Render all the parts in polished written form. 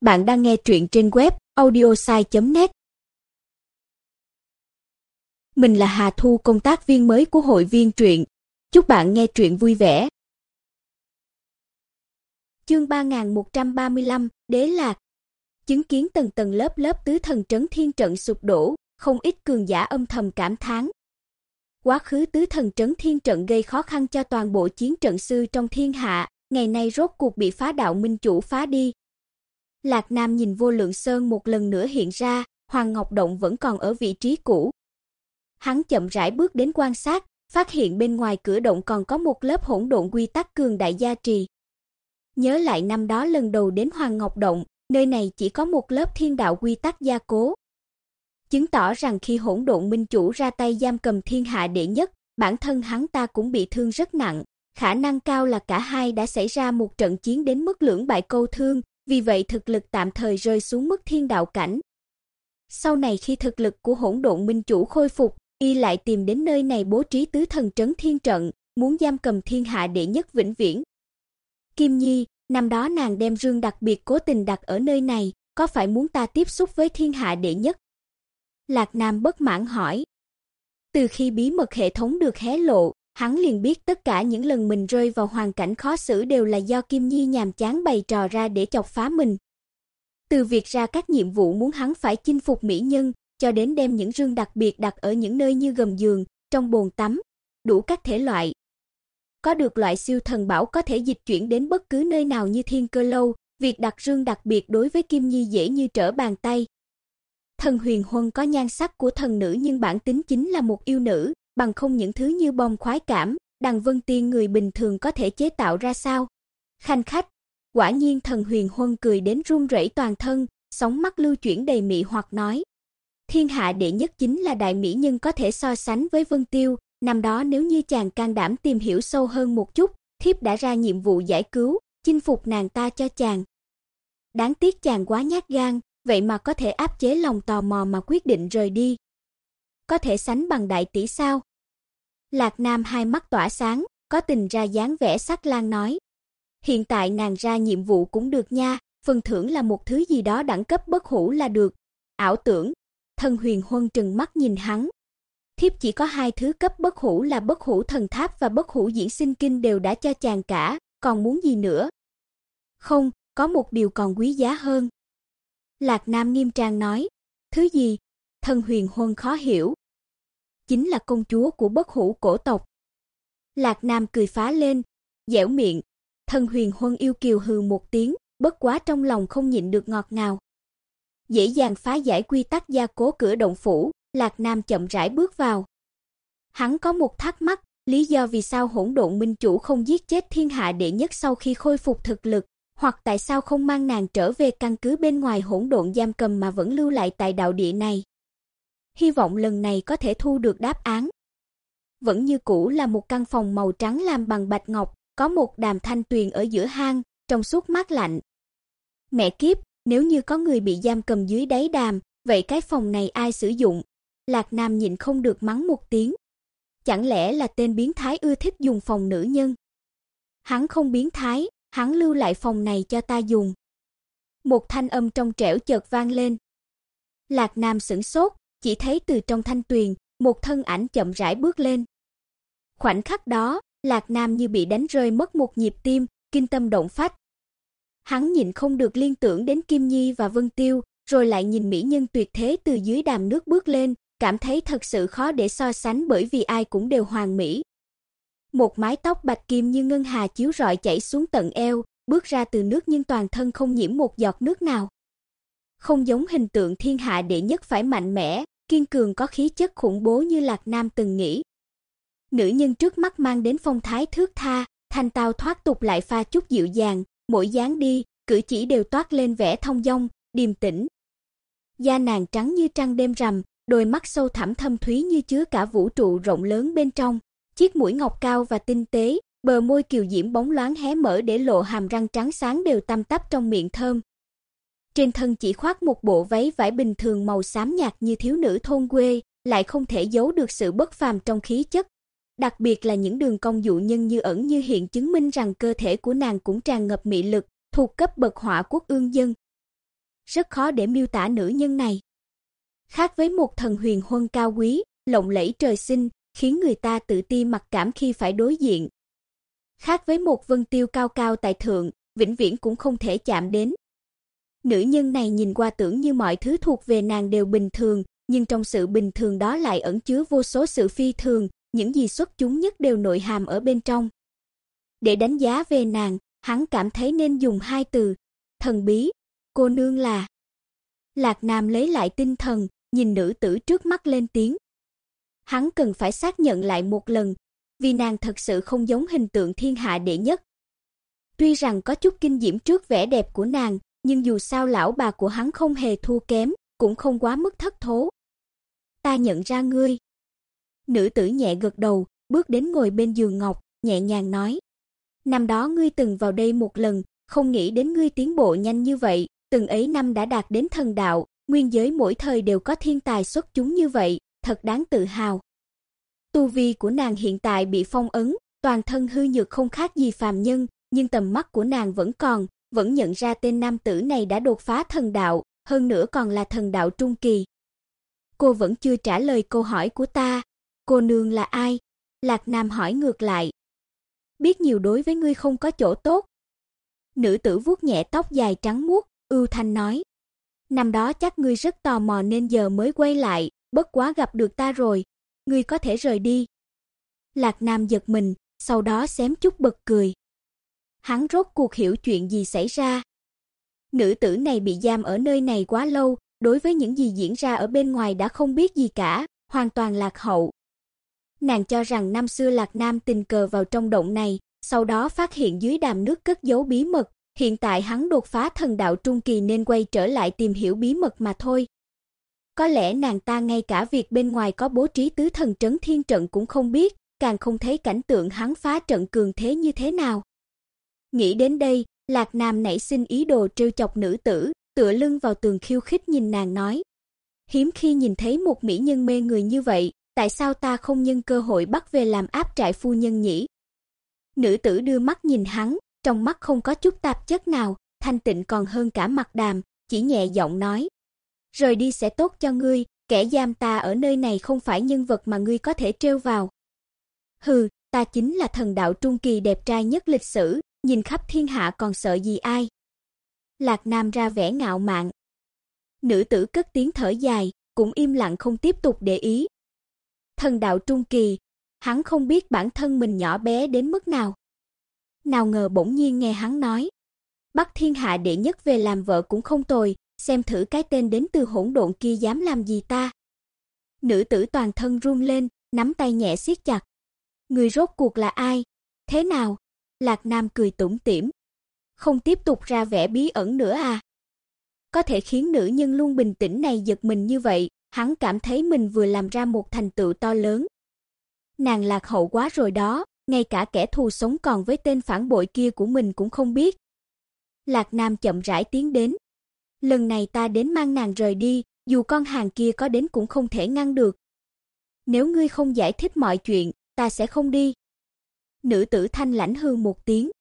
Bạn đang nghe truyện trên web audiosai.net. Mình là Hà Thu, công tác viên mới của hội viên truyện. Chúc bạn nghe truyện vui vẻ. Chương 3135, Đế Lạc. Chứng kiến tầng tầng lớp lớp tứ thần trấn thiên trận sụp đổ, không ít cường giả âm thầm cảm thán. Quá khứ tứ thần trấn thiên trận gây khó khăn cho toàn bộ chiến trận sư trong thiên hạ, ngày nay rốt cuộc bị phá đạo minh chủ phá đi. Lạc Nam nhìn Vô Lượng Sơn một lần nữa hiện ra, Hoàng Ngọc Động vẫn còn ở vị trí cũ. Hắn chậm rãi bước đến quan sát, phát hiện bên ngoài cửa động còn có một lớp hỗn độn quy tắc cường đại gia trì. Nhớ lại năm đó lần đầu đến Hoàng Ngọc Động, nơi này chỉ có một lớp thiên đạo quy tắc gia cố. Chứng tỏ rằng khi hỗn độn minh chủ ra tay giam cầm thiên hạ đệ nhất, bản thân hắn ta cũng bị thương rất nặng, khả năng cao là cả hai đã xảy ra một trận chiến đến mức lưỡng bại câu thương. Vì vậy thực lực tạm thời rơi xuống mức thiên đạo cảnh. Sau này khi thực lực của hỗn độn minh chủ khôi phục, y lại tìm đến nơi này bố trí tứ thần trấn thiên trận, muốn giam cầm thiên hạ đệ nhất vĩnh viễn. Kim Nhi, năm đó nàng đem rương đặc biệt cố tình đặt ở nơi này, có phải muốn ta tiếp xúc với thiên hạ đệ nhất? Lạc Nam bất mãn hỏi. Từ khi bí mật hệ thống được hé lộ, hắn liền biết tất cả những lần mình rơi vào hoàn cảnh khó xử đều là do Kim Nhi nhàm chán bày trò ra để chọc phá mình. Từ việc ra các nhiệm vụ muốn hắn phải chinh phục mỹ nhân, cho đến đem những rương đặc biệt đặt ở những nơi như gầm giường, trong bồn tắm, đủ các thể loại. Có được loại siêu thần bảo có thể dịch chuyển đến bất cứ nơi nào như Thiên Cơ Lâu, việc đặt rương đặc biệt đối với Kim Nhi dễ như trở bàn tay. Thần Huyền Huân có nhan sắc của thần nữ nhưng bản tính chính là một yêu nữ, bằng không những thứ như bom khoái cảm, Đằng Vân Tiên người bình thường có thể chế tạo ra sao? Khanh khách, quả nhiên Thần Huyền Huân cười đến run rẩy toàn thân, sóng mắt lưu chuyển đầy mị hoặc nói. Thiên hạ đệ nhất chính là đại mỹ nhân có thể so sánh với Vân Tiêu, năm đó nếu như chàng can đảm tìm hiểu sâu hơn một chút, thiếp đã ra nhiệm vụ giải cứu, chinh phục nàng ta cho chàng. Đáng tiếc chàng quá nhát gan, vậy mà có thể áp chế lòng tò mò mà quyết định rời đi. Có thể sánh bằng đại tỷ sao? Lạc Nam hai mắt tỏa sáng, có tình ra dáng vẻ sắc lang nói. Hiện tại nàng ra nhiệm vụ cũng được nha, phần thưởng là một thứ gì đó đẳng cấp bất hủ là được. Ảo tưởng, Thần Huyền Huân trừng mắt nhìn hắn. Thiếp chỉ có hai thứ cấp bất hủ là bất hủ thần tháp và bất hủ diễn sinh kinh đều đã cho chàng cả, còn muốn gì nữa? Không, có một điều còn quý giá hơn. Lạc Nam nghiêm trang nói. Thứ gì? Thần Huyền Huân khó hiểu. Chính là công chúa của bất hủ cổ tộc. Lạc Nam cười phá lên, dẻo miệng. Thần Huyền Huân yêu kiều hừ một tiếng, bất quá trong lòng không nhịn được ngọt ngào. Dễ dàng phá giải quy tắc gia cố cửa động phủ, Lạc Nam chậm rãi bước vào. Hắn có một thắc mắc, lý do vì sao hỗn độn minh chủ không giết chết thiên hạ đệ nhất sau khi khôi phục thực lực, hoặc tại sao không mang nàng trở về căn cứ bên ngoài hỗn độn giam cầm mà vẫn lưu lại tại đạo địa này. Hy vọng lần này có thể thu được đáp án. Vẫn như cũ là một căn phòng màu trắng làm bằng bạch ngọc, có một đàm thanh tuyền ở giữa hang, trong suốt mát lạnh. Mẹ kiếp, nếu như có người bị giam cầm dưới đáy đàm, vậy cái phòng này ai sử dụng? Lạc Nam nhịn không được mắng một tiếng. Chẳng lẽ là tên biến thái ưa thích dùng phòng nữ nhân? Hắn không biến thái, hắn lưu lại phòng này cho ta dùng. Một thanh âm trong trẻo chợt vang lên. Lạc Nam sửng sốt, chỉ thấy từ trong thanh tuyền, một thân ảnh chậm rãi bước lên. Khoảnh khắc đó, Lạc Nam như bị đánh rơi mất một nhịp tim, kinh tâm động phách. Hắn nhịn không được liên tưởng đến Kim Nhi và Vân Tiêu, rồi lại nhìn mỹ nhân tuyệt thế từ dưới đàm nước bước lên, cảm thấy thật sự khó để so sánh bởi vì ai cũng đều hoàn mỹ. Một mái tóc bạch kim như ngân hà chiếu rọi chảy xuống tận eo, bước ra từ nước nhưng toàn thân không nhiễm một giọt nước nào. Không giống hình tượng thiên hạ đệ nhất phải mạnh mẽ, kiên cường có khí chất khủng bố như Lạc Nam từng nghĩ. Nữ nhân trước mắt mang đến phong thái thướt tha, thanh tao thoát tục lại pha chút dịu dàng, mỗi dáng đi, cử chỉ đều toát lên vẻ thông dong, điềm tĩnh. Da nàng trắng như trăng đêm rằm, đôi mắt sâu thẳm thâm thúy như chứa cả vũ trụ rộng lớn bên trong, chiếc mũi ngọc cao và tinh tế, bờ môi kiều diễm bóng loáng hé mở để lộ hàm răng trắng sáng đều tăm tắp trong miệng thơm. Trên thân chỉ khoác một bộ váy vải bình thường màu xám nhạt như thiếu nữ thôn quê, lại không thể giấu được sự bất phàm trong khí chất. Đặc biệt là những đường cong dụ nhân như ẩn như hiện chứng minh rằng cơ thể của nàng cũng tràn ngập mị lực, thuộc cấp bậc hỏa quốc ương dân. rất khó để miêu tả nữ nhân này. Khác với một thần huyền huân cao quý, lộng lẫy trời sinh, khiến người ta tự ti mặc cảm khi phải đối diện. Khác với một vân tiêu cao cao tại thượng, vĩnh viễn cũng không thể chạm đến. Nữ nhân này nhìn qua tưởng như mọi thứ thuộc về nàng đều bình thường, nhưng trong sự bình thường đó lại ẩn chứa vô số sự phi thường, những gì xuất chúng nhất đều nội hàm ở bên trong. Để đánh giá về nàng, hắn cảm thấy nên dùng hai từ, thần bí, cô nương là. Lạc Nam lấy lại tinh thần, nhìn nữ tử trước mắt lên tiếng. Hắn cần phải xác nhận lại một lần, vì nàng thật sự không giống hình tượng thiên hạ đệ nhất. Tuy rằng có chút kinh diễm trước vẻ đẹp của nàng, nhưng dù sao lão bà của hắn không hề thua kém, cũng không quá mức thất thố. Ta nhận ra ngươi. Nữ tử nhẹ gật đầu, bước đến ngồi bên giường ngọc, nhẹ nhàng nói. Năm đó ngươi từng vào đây một lần, không nghĩ đến ngươi tiến bộ nhanh như vậy, từng ấy năm đã đạt đến thần đạo, nguyên giới mỗi thời đều có thiên tài xuất chúng như vậy, thật đáng tự hào. Tu vi của nàng hiện tại bị phong ấn, toàn thân hư nhược không khác gì phàm nhân, nhưng tầm mắt của nàng vẫn nhận ra tên nam tử này đã đột phá thần đạo, hơn nữa còn là thần đạo trung kỳ. Cô vẫn chưa trả lời câu hỏi của ta, cô nương là ai? Lạc Nam hỏi ngược lại. Biết nhiều đối với ngươi không có chỗ tốt. Nữ tử vuốt nhẹ tóc dài trắng muốt, ưu thanh nói. Năm đó chắc ngươi rất tò mò nên giờ mới quay lại, bất quá gặp được ta rồi, ngươi có thể rời đi. Lạc Nam giật mình, sau đó xém chút bật cười. Hắn rốt cuộc hiểu chuyện gì xảy ra. Nữ tử này bị giam ở nơi này quá lâu, đối với những gì diễn ra ở bên ngoài đã không biết gì cả, hoàn toàn lạc hậu. Nàng cho rằng năm xưa Lạc Nam tình cờ vào trong động này, sau đó phát hiện dưới đàm nước cất giấu bí mật, hiện tại hắn đột phá thần đạo trung kỳ nên quay trở lại tìm hiểu bí mật mà thôi. Có lẽ nàng ta ngay cả việc bên ngoài có bố trí tứ thần trấn thiên trận cũng không biết, càng không thấy cảnh tượng hắn phá trận cường thế như thế nào. Nghĩ đến đây, Lạc Nam nảy sinh ý đồ trêu chọc nữ tử, tựa lưng vào tường khiêu khích nhìn nàng nói. Hiếm khi nhìn thấy một mỹ nhân mê người như vậy, tại sao ta không nhân cơ hội bắt về làm áp trại phu nhân nhỉ? Nữ tử đưa mắt nhìn hắn, trong mắt không có chút tạp chất nào, thanh tịnh còn hơn cả mặt đàm, chỉ nhẹ giọng nói. Rời đi sẽ tốt cho ngươi, kẻ giam ta ở nơi này không phải nhân vật mà ngươi có thể trêu vào. Hừ, ta chính là thần đạo trung kỳ đẹp trai nhất lịch sử, nhìn khắp thiên hạ còn sợ gì ai. Lạc Nam ra vẻ ngạo mạn. Nữ tử cất tiếng thở dài, cũng im lặng không tiếp tục để ý. Thần đạo trung kỳ, hắn không biết bản thân mình nhỏ bé đến mức nào. Nào ngờ bỗng nhiên nghe hắn nói. Bắt thiên hạ đệ nhất về làm vợ cũng không tồi, xem thử cái tên đến từ hỗn độn kia dám làm gì ta. Nữ tử toàn thân run lên, nắm tay nhẹ siết chặt. Người rốt cuộc là ai? Thế nào? Lạc Nam cười tủm tỉm. Không tiếp tục ra vẻ bí ẩn nữa à? Có thể khiến nữ nhân luôn bình tĩnh này giật mình như vậy, hắn cảm thấy mình vừa làm ra một thành tựu to lớn. Nàng lạc hậu quá rồi đó, ngay cả kẻ thù sống còn với tên phản bội kia của mình cũng không biết. Lạc Nam chậm rãi tiến đến. Lần này ta đến mang nàng rời đi, dù con hàng kia có đến cũng không thể ngăn được. Nếu ngươi không giải thích mọi chuyện, ta sẽ không đi. Nữ tử thanh lãnh hừ một tiếng.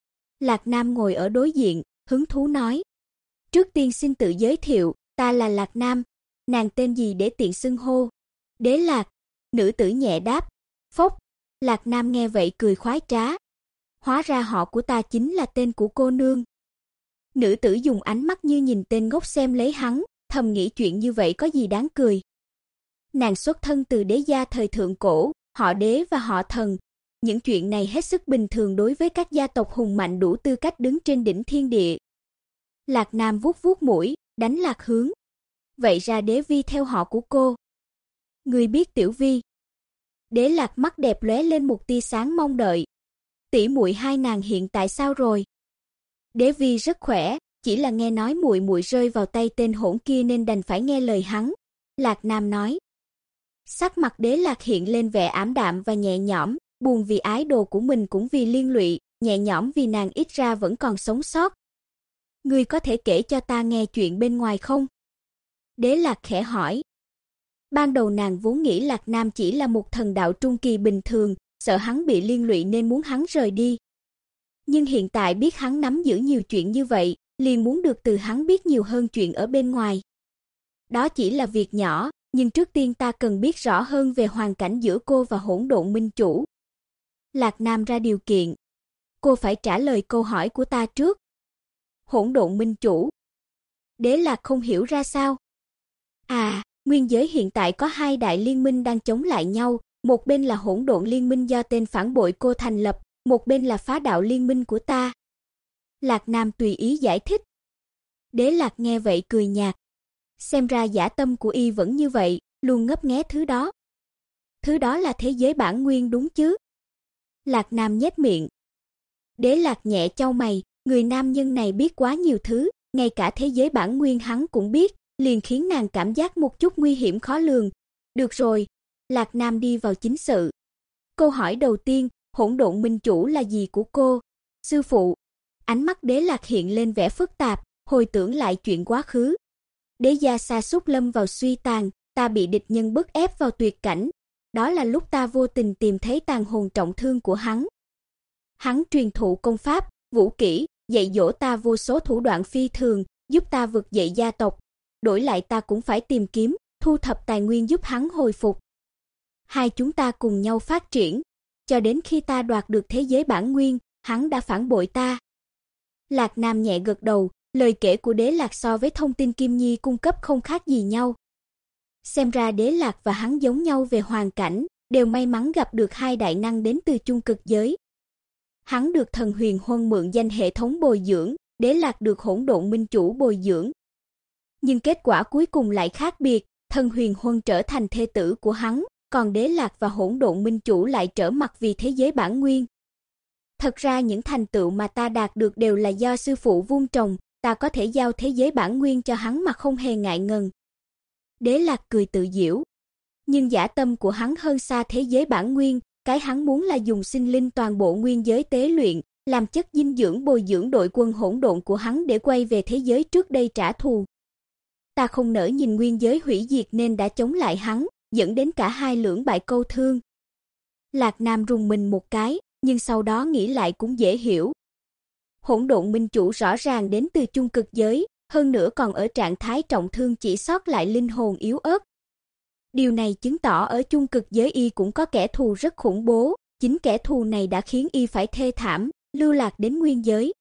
Lạc Nam ngồi ở đối diện, hứng thú nói. Trước tiên xin tự giới thiệu, ta là Lạc Nam, nàng tên gì để tiện xưng hô? Đế Lạc, nữ tử nhẹ đáp. Phốc, Lạc Nam nghe vậy cười khoái trá. Hóa ra họ của ta chính là tên của cô nương. Nữ tử dùng ánh mắt như nhìn tên ngốc xem lấy hắn, thầm nghĩ chuyện như vậy có gì đáng cười. Nàng xuất thân từ đế gia thời thượng cổ, họ Đế và họ Thần. Những chuyện này hết sức bình thường đối với các gia tộc hùng mạnh đủ tư cách đứng trên đỉnh thiên địa. Lạc Nam vuốt vuốt mũi, đánh lạc hướng. Vậy ra Đế Vi theo họ của cô. Người biết Tiểu Vi. Đế Lạc mắt đẹp lóe lên một tia sáng mong đợi. Tỷ muội hai nàng hiện tại sao rồi? Đế Vi rất khỏe, chỉ là nghe nói muội muội rơi vào tay tên hỗn kia nên đành phải nghe lời hắn. Lạc Nam nói. Sắc mặt Đế Lạc hiện lên vẻ ảm đạm và nhẹ nhõm, buồn vì ái đồ của mình cũng vì liên lụy, nhẹ nhõm vì nàng ít ra vẫn còn sống sót. Ngươi có thể kể cho ta nghe chuyện bên ngoài không? Đế Lạc khẽ hỏi. Ban đầu nàng vốn nghĩ Lạc Nam chỉ là một thần đạo trung kỳ bình thường, sợ hắn bị liên lụy nên muốn hắn rời đi. Nhưng hiện tại biết hắn nắm giữ nhiều chuyện như vậy, liền muốn được từ hắn biết nhiều hơn chuyện ở bên ngoài. Đó chỉ là việc nhỏ, nhưng trước tiên ta cần biết rõ hơn về hoàn cảnh giữa cô và hỗn độn minh chủ. Lạc Nam ra điều kiện. Cô phải trả lời câu hỏi của ta trước. Hỗn độn minh chủ. Đế Lạc không hiểu ra sao. À, nguyên giới hiện tại có hai đại liên minh đang chống lại nhau, một bên là hỗn độn liên minh do tên phản bội cô thành lập, một bên là phá đạo liên minh của ta. Lạc Nam tùy ý giải thích. Đế Lạc nghe vậy cười nhạt. Xem ra dã tâm của y vẫn như vậy, luôn ngấp nghé thứ đó. Thứ đó là thế giới bản nguyên đúng chứ? Lạc Nam nhếch miệng. Đế Lạc nhẹ chau mày, người nam nhân này biết quá nhiều thứ, ngay cả thế giới bản nguyên hắn cũng biết, liền khiến nàng cảm giác một chút nguy hiểm khó lường. Được rồi, Lạc Nam đi vào chính sự. Câu hỏi đầu tiên, hỗn độn minh chủ là gì của cô? Sư phụ. Ánh mắt Đế Lạc hiện lên vẻ phức tạp, hồi tưởng lại chuyện quá khứ. Đế gia sa sút lâm vào suy tàn, ta bị địch nhân bức ép vào tuyệt cảnh. Đó là lúc ta vô tình tìm thấy tàn hồn trọng thương của hắn. Hắn truyền thụ công pháp, vũ kỹ, dạy dỗ ta vô số thủ đoạn phi thường, giúp ta vực dậy gia tộc. Đổi lại ta cũng phải tìm kiếm, thu thập tài nguyên giúp hắn hồi phục. Hai chúng ta cùng nhau phát triển, cho đến khi ta đoạt được thế giới bản nguyên, hắn đã phản bội ta. Lạc Nam nhẹ gật đầu, lời kể của Đế Lạc so với thông tin Kim Nhi cung cấp không khác gì nhau. Xem ra Đế Lạc và hắn giống nhau về hoàn cảnh, đều may mắn gặp được hai đại năng đến từ chung cực giới. Hắn được Thần Huyền Huân mượn danh hệ thống bồi dưỡng, Đế Lạc được hỗn độn minh chủ bồi dưỡng. Nhưng kết quả cuối cùng lại khác biệt, Thần Huyền Huân trở thành thê tử của hắn, còn Đế Lạc và hỗn độn minh chủ lại trở mặt vì thế giới bản nguyên. Thật ra những thành tựu mà ta đạt được đều là do sư phụ vun trồng, ta có thể giao thế giới bản nguyên cho hắn mà không hề ngại ngần. Đế Lạc cười tự giễu. Nhưng dã tâm của hắn hơn xa thế giới bản nguyên, cái hắn muốn là dùng sinh linh toàn bộ nguyên giới tế luyện, làm chất dinh dưỡng bồi dưỡng đội quân hỗn độn của hắn để quay về thế giới trước đây trả thù. Ta không nỡ nhìn nguyên giới hủy diệt nên đã chống lại hắn, dẫn đến cả hai lưỡng bại câu thương. Lạc Nam rùng mình một cái, nhưng sau đó nghĩ lại cũng dễ hiểu. Hỗn độn minh chủ rõ ràng đến từ chung cực giới, hơn nữa còn ở trạng thái trọng thương chỉ sót lại linh hồn yếu ớt. Điều này chứng tỏ ở chung cực giới y cũng có kẻ thù rất khủng bố, chính kẻ thù này đã khiến y phải thê thảm, lưu lạc đến nguyên giới.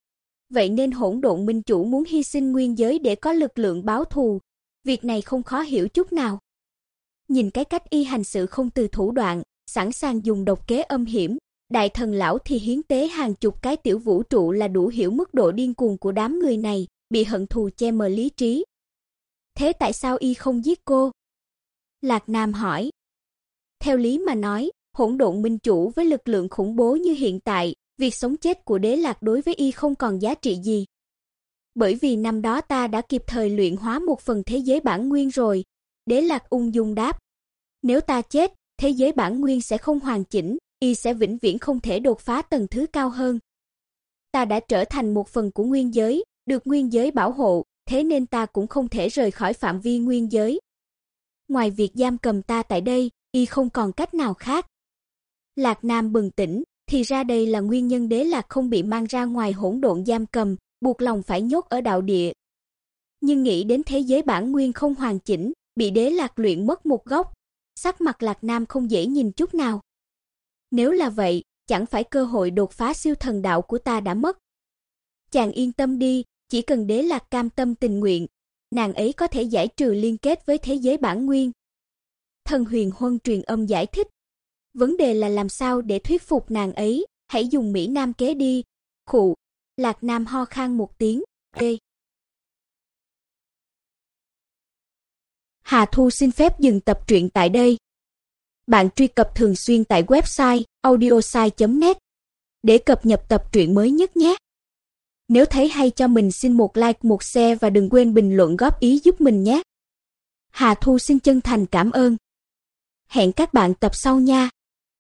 Vậy nên hỗn độn minh chủ muốn hy sinh nguyên giới để có lực lượng báo thù, việc này không khó hiểu chút nào. Nhìn cái cách y hành sự không từ thủ đoạn, sẵn sàng dùng độc kế âm hiểm, đại thần lão thì hiến tế hàng chục cái tiểu vũ trụ là đủ hiểu mức độ điên cuồng của đám người này, bị hận thù che mờ lý trí. Thế tại sao y không giết cô? Lạc Nam hỏi. Theo lý mà nói, hỗn độn minh chủ với lực lượng khủng bố như hiện tại, việc sống chết của Đế Lạc đối với y không còn giá trị gì. Bởi vì năm đó ta đã kịp thời luyện hóa một phần thế giới bản nguyên rồi. Đế Lạc ung dung đáp. Nếu ta chết, thế giới bản nguyên sẽ không hoàn chỉnh, y sẽ vĩnh viễn không thể đột phá tầng thứ cao hơn. Ta đã trở thành một phần của nguyên giới, được nguyên giới bảo hộ, thế nên ta cũng không thể rời khỏi phạm vi nguyên giới. Ngoài việc giam cầm ta tại đây, y không còn cách nào khác. Lạc Nam bừng tỉnh, thì ra đây là nguyên nhân Đế Lạc không bị mang ra ngoài hỗn độn giam cầm, buộc lòng phải nhốt ở đạo địa. Nhưng nghĩ đến thế giới bản nguyên không hoàn chỉnh, bị Đế Lạc luyện mất một góc, sắc mặt Lạc Nam không dễ nhìn chút nào. Nếu là vậy, chẳng phải cơ hội đột phá siêu thần đạo của ta đã mất. Chàng yên tâm đi, chỉ cần Đế Lạc cam tâm tình nguyện, nàng ấy có thể giải trừ liên kết với thế giới bản nguyên. Thần Huyền Huân truyền âm giải thích. Vấn đề là làm sao để thuyết phục nàng ấy, hãy dùng Mỹ Nam kế đi. Khụ, Lạc Nam ho khan một tiếng. Hà Thu xin phép dừng tập truyện tại đây. Bạn truy cập thường xuyên tại website audiosai.net để cập nhật tập truyện mới nhất nhé. Nếu thấy hay cho mình xin một like, một share và đừng quên bình luận góp ý giúp mình nhé. Hà Thu xin chân thành cảm ơn. Hẹn các bạn tập sau nha.